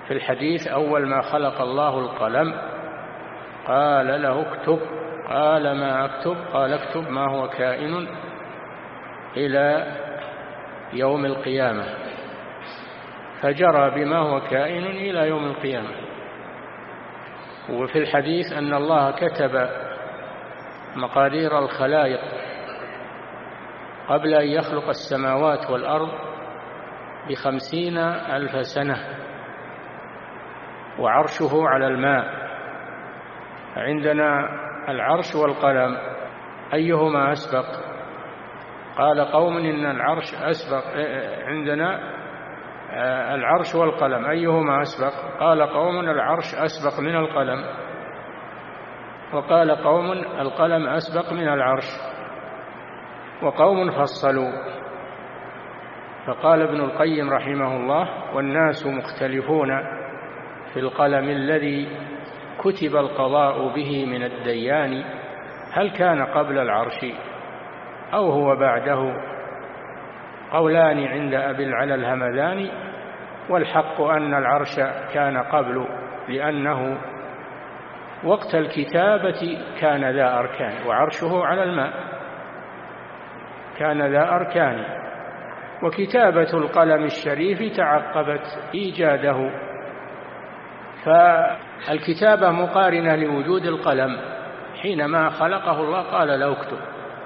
في الحديث: أول ما خلق الله القلم قال له اكتب، قال ما أكتب؟ قال اكتب ما هو كائن إلى يوم القيامة، فجرى بما هو كائن إلى يوم القيامة. وفي الحديث أن الله كتب مقادير الخلائق قبل أن يخلق السماوات والأرض ب50,000 سنة، وعرشه على الماء. عندنا العرش والقلم، أيهما أسبق؟ قال قوم إن العرش أسبق. عندنا العرش والقلم، أيهما أسبق؟ قال قوم العرش أسبق من القلم، وقال قوم القلم أسبق من العرش، وقوم فصلوا. فقال ابن القيم رحمه الله: والناس مختلفون في القلم الذي كتب القضاء به من الديان، هل كان قبل العرش أو هو بعده؟ قولان عند أبي العلا الهمذاني، والحق أن العرش كان قبل، لأنه وقت الكتابة كان ذا أركان، وعرشه على الماء كان ذا أركان، وكتابة القلم الشريف تعقبت إيجاده، فالكتابة مقارنة لوجود القلم. حينما خلقه الله قال له اكتب،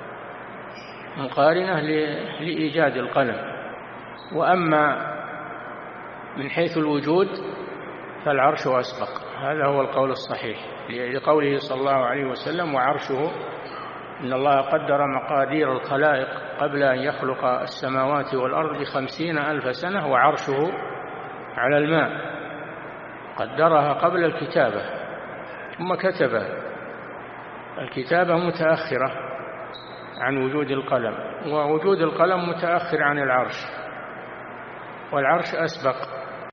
مقارنة لإيجاد القلم. وأما من حيث الوجود فالعرش أسبق، هذا هو القول الصحيح، لقوله صلى الله عليه وسلم: وعرشه، إن الله قدر مقادير الخلائق قبل أن يخلق السماوات والأرض ب50,000 سنة، وعرشه على الماء، قدرها قبل الكتابة ثم كتبها. الكتابة متأخرة عن وجود القلم، ووجود القلم متأخر عن العرش، والعرش أسبق.